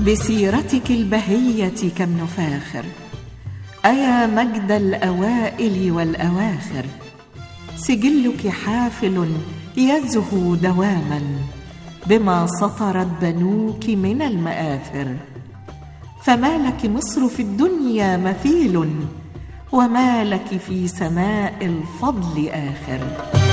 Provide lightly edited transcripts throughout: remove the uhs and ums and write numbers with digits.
بسيرتك البهية كم نفاخر، أيا مجد الأوائل والأواخر. سجلك حافل يزهو دواما بما سطرت بنوك من المآثر. فما لك مصر في الدنيا مثيل، وما لك في سماء الفضل آخر.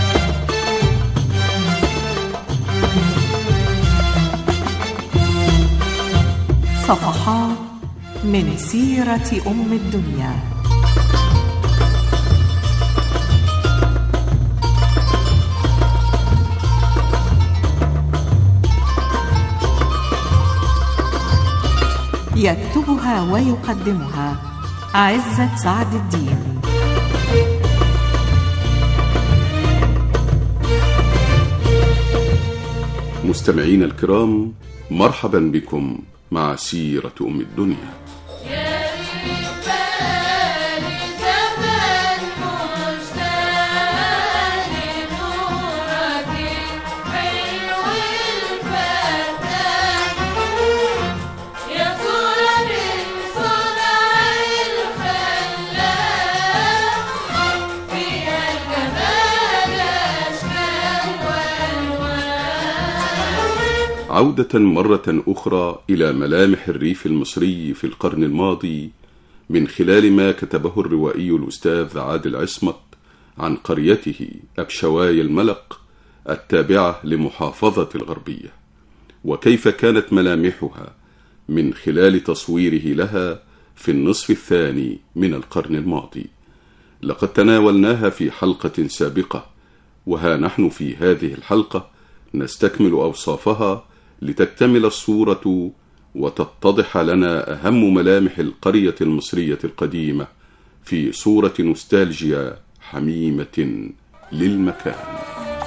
صفحات من سيرة أم الدنيا. يكتبها ويقدمها عزت سعد الدين. مستمعين الكرام، مرحبا بكم مع سيرة أم الدنيا. عودة مرة أخرى إلى ملامح الريف المصري في القرن الماضي من خلال ما كتبه الروائي الأستاذ عادل عصمت عن قريته أبشواي الملق التابعة لمحافظة الغربية، وكيف كانت ملامحها من خلال تصويره لها في النصف الثاني من القرن الماضي. لقد تناولناها في حلقة سابقة، وها نحن في هذه الحلقة نستكمل أوصافها لتكتمل الصورة وتتضح لنا أهم ملامح القرية المصرية القديمة في صورة نوستالجيا حميمة للمكان.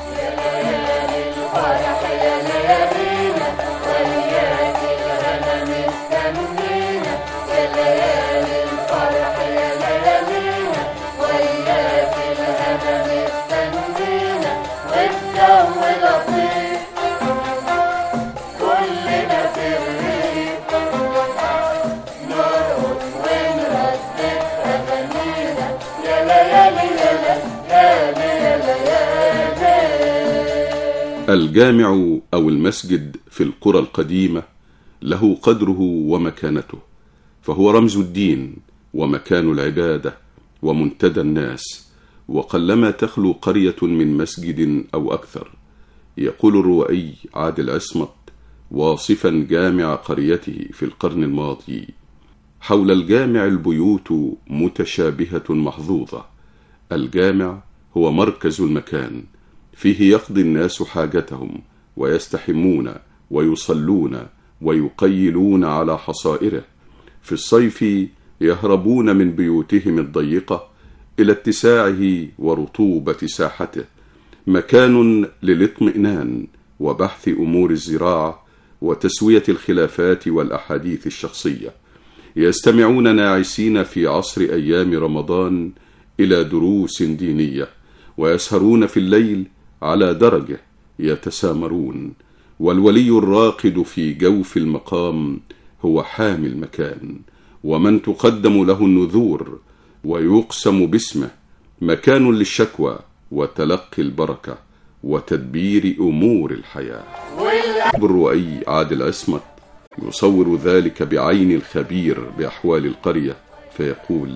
الجامع أو المسجد في القرى القديمة له قدره ومكانته، فهو رمز الدين ومكان العبادة ومنتدى الناس، وقلما تخلو قرية من مسجد أو أكثر. يقول الروائي عادل عصمت واصفا جامع قريته في القرن الماضي: حول الجامع البيوت متشابهة محظوظة. الجامع هو مركز المكان، فيه يقضي الناس حاجتهم ويستحمون ويصلون ويقيلون على حصائره. في الصيف يهربون من بيوتهم الضيقة إلى اتساعه ورطوبة ساحته، مكان للاطمئنان وبحث أمور الزراعة وتسوية الخلافات والأحاديث الشخصية. يستمعون ناعسين في عصر أيام رمضان إلى دروس دينية، ويسهرون في الليل على درجة يتسامرون، والولي الراقد في جوف المقام هو حامي المكان، ومن تقدم له النذور ويقسم باسمه، مكان للشكوى وتلقي البركة وتدبير أمور الحياة. الروائي عادل عصمت يصور ذلك بعين الخبير بأحوال القرية فيقول: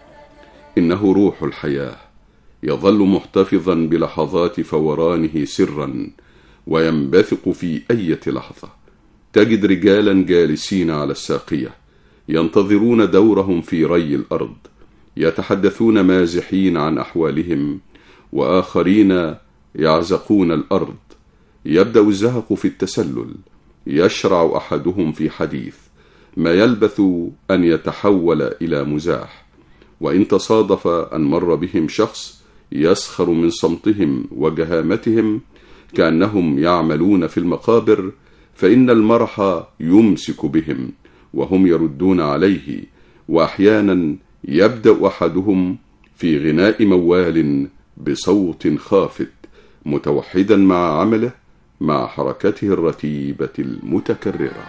إنه روح الحياة، يظل محتفظا بلحظات فورانه سرا وينبثق في أي لحظة. تجد رجالا جالسين على الساقية ينتظرون دورهم في ري الأرض، يتحدثون مازحين عن أحوالهم، وآخرين يعزقون الأرض. يبدأ الزهق في التسلل، يشرع أحدهم في حديث ما يلبث أن يتحول إلى مزاح، وإن تصادف أن مر بهم شخص يسخر من صمتهم وجهامتهم كأنهم يعملون في المقابر، فإن المرح يمسك بهم وهم يردون عليه، وأحيانا يبدأ أحدهم في غناء موال بصوت خافت متوحدا مع عمله مع حركته الرتيبة المتكررة.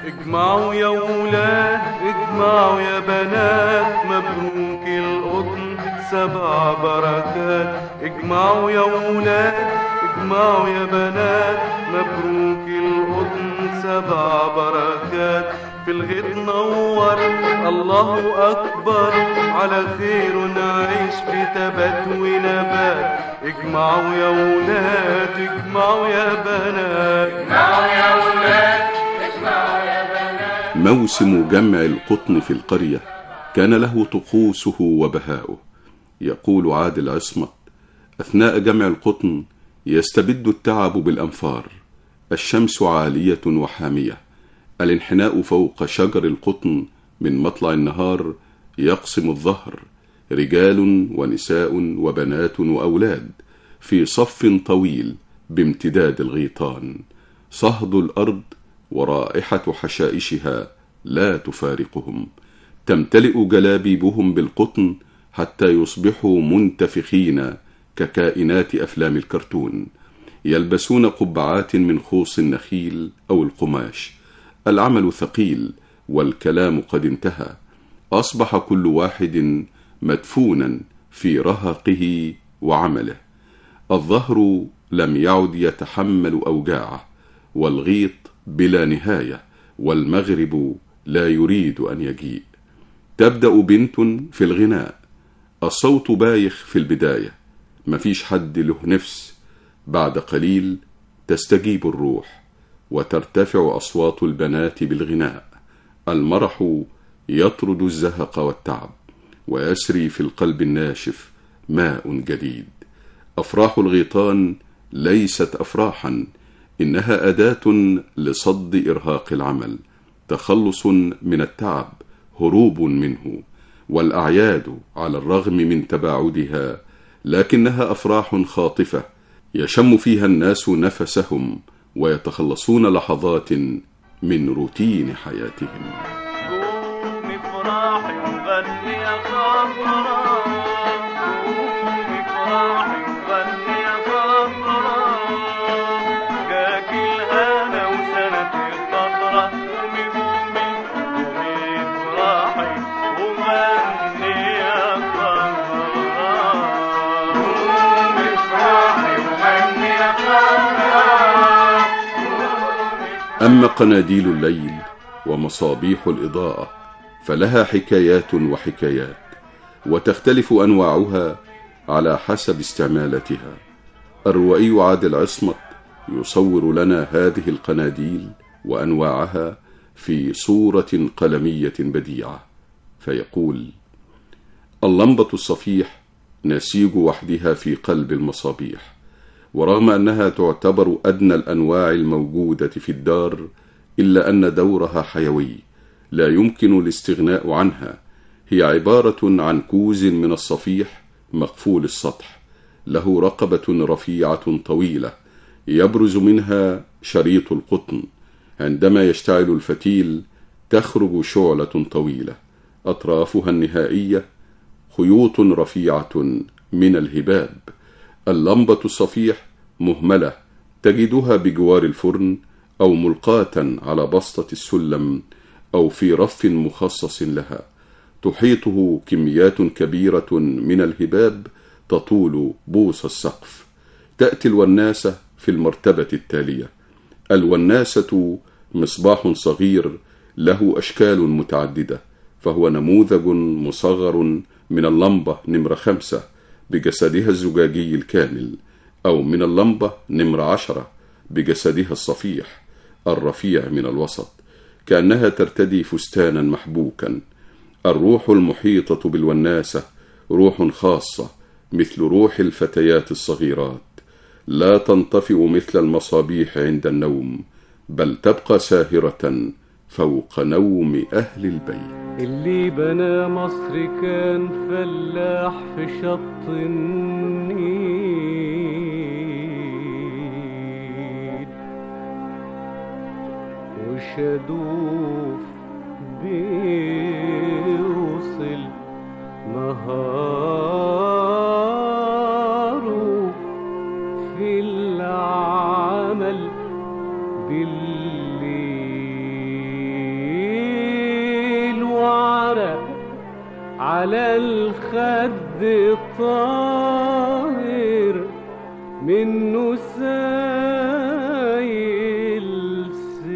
اجمعوا يا ولاد اجمعوا يا بنات، مبروك القطن 7 بركات. اجمعوا يا ولاد اجمعوا يا بنات، مبروك القطن 7 بركات. في الغيط نور الله أكبر، على خير نعيش في تبات ونبات. اجمعوا يا ولاد اجمعوا يا بنات، اجمعوا يا ولاد اجمعوا يا بنات. موسم جمع القطن في القرية كان له طقوسه وبهاؤه. يقول عادل عصمت: أثناء جمع القطن يستبد التعب بالأنفار، الشمس عالية وحامية، الانحناء فوق شجر القطن من مطلع النهار يقسم الظهر، رجال ونساء وبنات وأولاد في صف طويل بامتداد الغيطان، صهد الأرض ورائحة حشائشها لا تفارقهم، تمتلئ جلابيبهم بالقطن حتى يصبحوا منتفخين ككائنات أفلام الكرتون، يلبسون قبعات من خوص النخيل أو القماش. العمل ثقيل والكلام قد انتهى، أصبح كل واحد مدفونا في رهقه وعمله. الظهر لم يعد يتحمل أوجاعه، والغيط بلا نهاية، والمغرب لا يريد أن يجيء. تبدأ بنت في الغناء، الصوت بايخ في البداية، مفيش حد له نفس. بعد قليل تستجيب الروح وترتفع أصوات البنات بالغناء. المرح يطرد الزهق والتعب، ويسري في القلب الناشف ماء جديد. أفراح الغيطان ليست أفراحا، إنها أداة لصد إرهاق العمل، تخلص من التعب، هروب منه. والأعياد على الرغم من تباعدها لكنها أفراح خاطفة يشم فيها الناس نفسهم، ويتخلصون لحظات من روتين حياتهم. قومي افرحي وغني يا خضرا، قومي افرحي وغني يا خضرا، جاكي الهنا وسنة الخضرا. قومي قومي قومي افرحي وغني يا خضرا، قومي افرحي وغني يا خضرا. أما قناديل الليل ومصابيح الإضاءة فلها حكايات وحكايات، وتختلف أنواعها على حسب استعمالاتها. الروائي عادل عصمت يصور لنا هذه القناديل وأنواعها في صورة قلمية بديعة، فيقول: اللمبة الصفيح نسيج وحدها في قلب المصابيح، ورغم أنها تعتبر أدنى الأنواع الموجودة في الدار إلا أن دورها حيوي لا يمكن الاستغناء عنها. هي عبارة عن كوز من الصفيح مقفول السطح، له رقبة رفيعة طويلة يبرز منها شريط القطن. عندما يشتعل الفتيل تخرج شعلة طويلة أطرافها النهائية خيوط رفيعة من الهباب. اللمبة الصفيح مهملة تجدها بجوار الفرن أو ملقاة على بسطة السلم أو في رف مخصص لها، تحيطه كميات كبيرة من الهباب تطول بوص السقف. تأتي الوناسة في المرتبة التالية. الوناسة مصباح صغير له أشكال متعددة، فهو نموذج مصغر من اللمبة نمرة 5 بجسدها الزجاجي الكامل، أو من اللمبة نمرة 10 بجسدها الصفيح الرفيع من الوسط، كأنها ترتدي فستانا محبوكا. الروح المحيطة بالوناسة روح خاصة مثل روح الفتيات الصغيرات، لا تنطفئ مثل المصابيح عند النوم، بل تبقى ساهرة فوق نوم أهل البيت. اللي بنى مصر كان فلاح في شط النيل، وشادوف بيوصل نهاره في العمل بالليل. الورد الطاهر منه سايل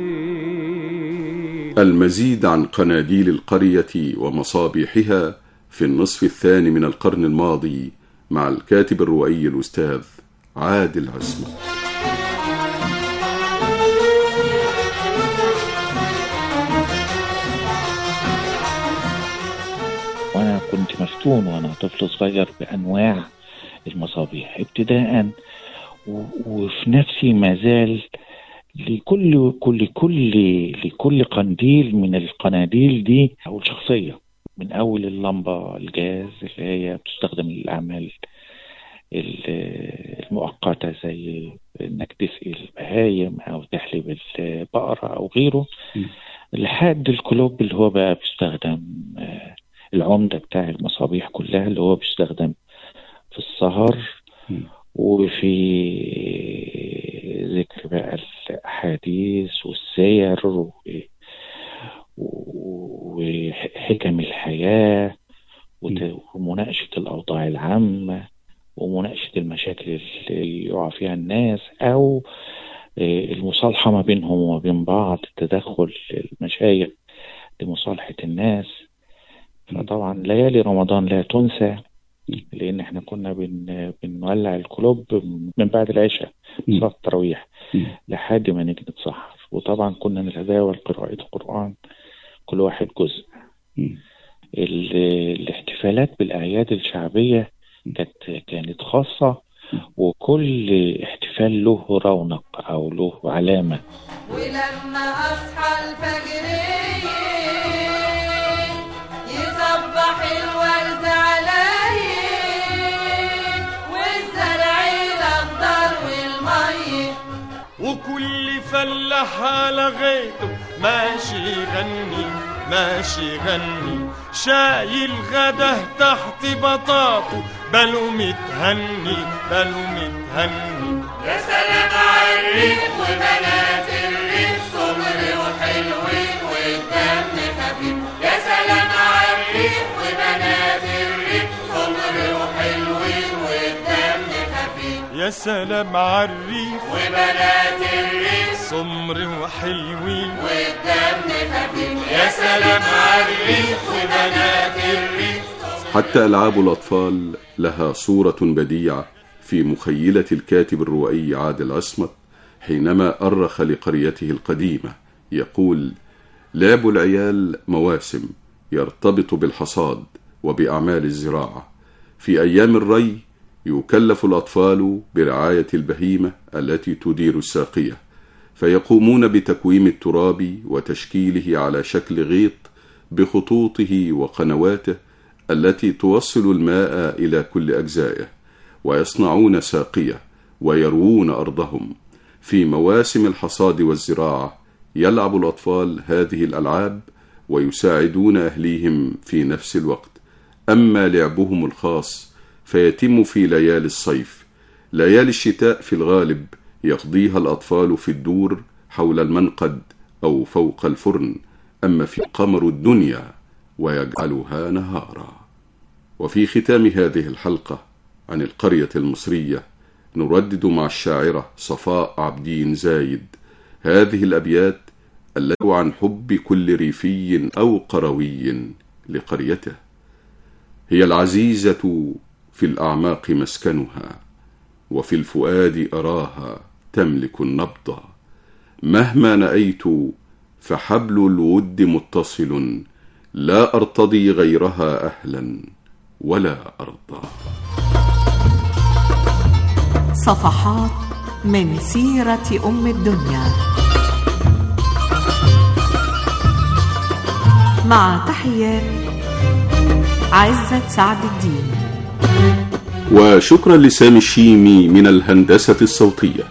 سيل. المزيد عن قناديل القرية ومصابيحها في النصف الثاني من القرن الماضي مع الكاتب الروائي الأستاذ عادل عصمت. وأنا كنت مفتون وأنا طفل صغير بأنواع المصابيح ابتداء، وفي نفسي ما زال لكل قنديل من القناديل دي أو شخصية، من أول اللمبة الجاز اللي هي بتستخدم للأعمال المؤقتة زي إنك تسقي البهايم أو تحلب البقرة أو غيره، لحد الكلوب اللي هو بقى بيستخدم العمدة بتاع المصابيح كلها اللي هو بيستخدم في السهر وفي ذكر بقى الأحاديث والسير وحكم الحياة ومناقشة الأوضاع العامة ومناقشة المشاكل اللي يقع فيها الناس أو المصالحة ما بينهم وما بين بعض، تدخل المشايخ لمصالحة الناس. فطبعا ليالي رمضان لا تنسى، لأن احنا كنا بنولع الكلوب من بعد العشاء صلاة التراويح لحد ما نيجي نتسحر، وطبعا كنا نتداول قراءة القرآن كل واحد جزء. الاحتفالات بالأعياد الشعبية كانت خاصة، وكل احتفال له رونق أو له علامة. ولما أصحى الفجر يصبح الورد عليه والزرع الأخضر والمية، وكل فلاح على غيته ماشي غني ماشي غني، شايل غده تحت بطاطه بلو متهني بلو متهني. يا سلام عالريق وبنات الريق سمر وحلوين والدم خفيف. يا سلام عالريق وبنات الريق سمر وحلوين والدم خفيف. يا سلام عالريق وبنات الريق سمر وحلوين والدم خفيف. يا سلام عالريق وبنات الريق. حتى ألعاب الأطفال لها صورة بديعة في مخيلة الكاتب الروائي عادل عصمت حينما أرخ لقريته القديمة، يقول: لعب العيال مواسم يرتبط بالحصاد وبأعمال الزراعة. في أيام الري يكلف الأطفال برعاية البهيمة التي تدير الساقية، فيقومون بتكويم التراب وتشكيله على شكل غيط بخطوطه وقنواته التي توصل الماء إلى كل أجزائه، ويصنعون ساقية ويروون أرضهم. في مواسم الحصاد والزراعة يلعب الأطفال هذه الألعاب ويساعدون أهليهم في نفس الوقت. أما لعبهم الخاص فيتم في ليالي الصيف. ليالي الشتاء في الغالب يقضيها الأطفال في الدور حول المنقد أو فوق الفرن، أما في قمر الدنيا ويجعلها نهارا. وفي ختام هذه الحلقة عن القرية المصرية نردد مع الشاعرة صفاء عبدين زايد هذه الأبيات التي عن حب كل ريفي أو قروي لقريته. هي العزيزة في الأعماق مسكنها، وفي الفؤاد أراها تملك النبض. مهما نأيت فحبل الود متصل، لا أرتضي غيرها أهلا ولا أرضى. صفحات من سيرة أم الدنيا، مع تحيات عزت سعد الدين. وشكرا لسامي الشيمي من الهندسة الصوتية.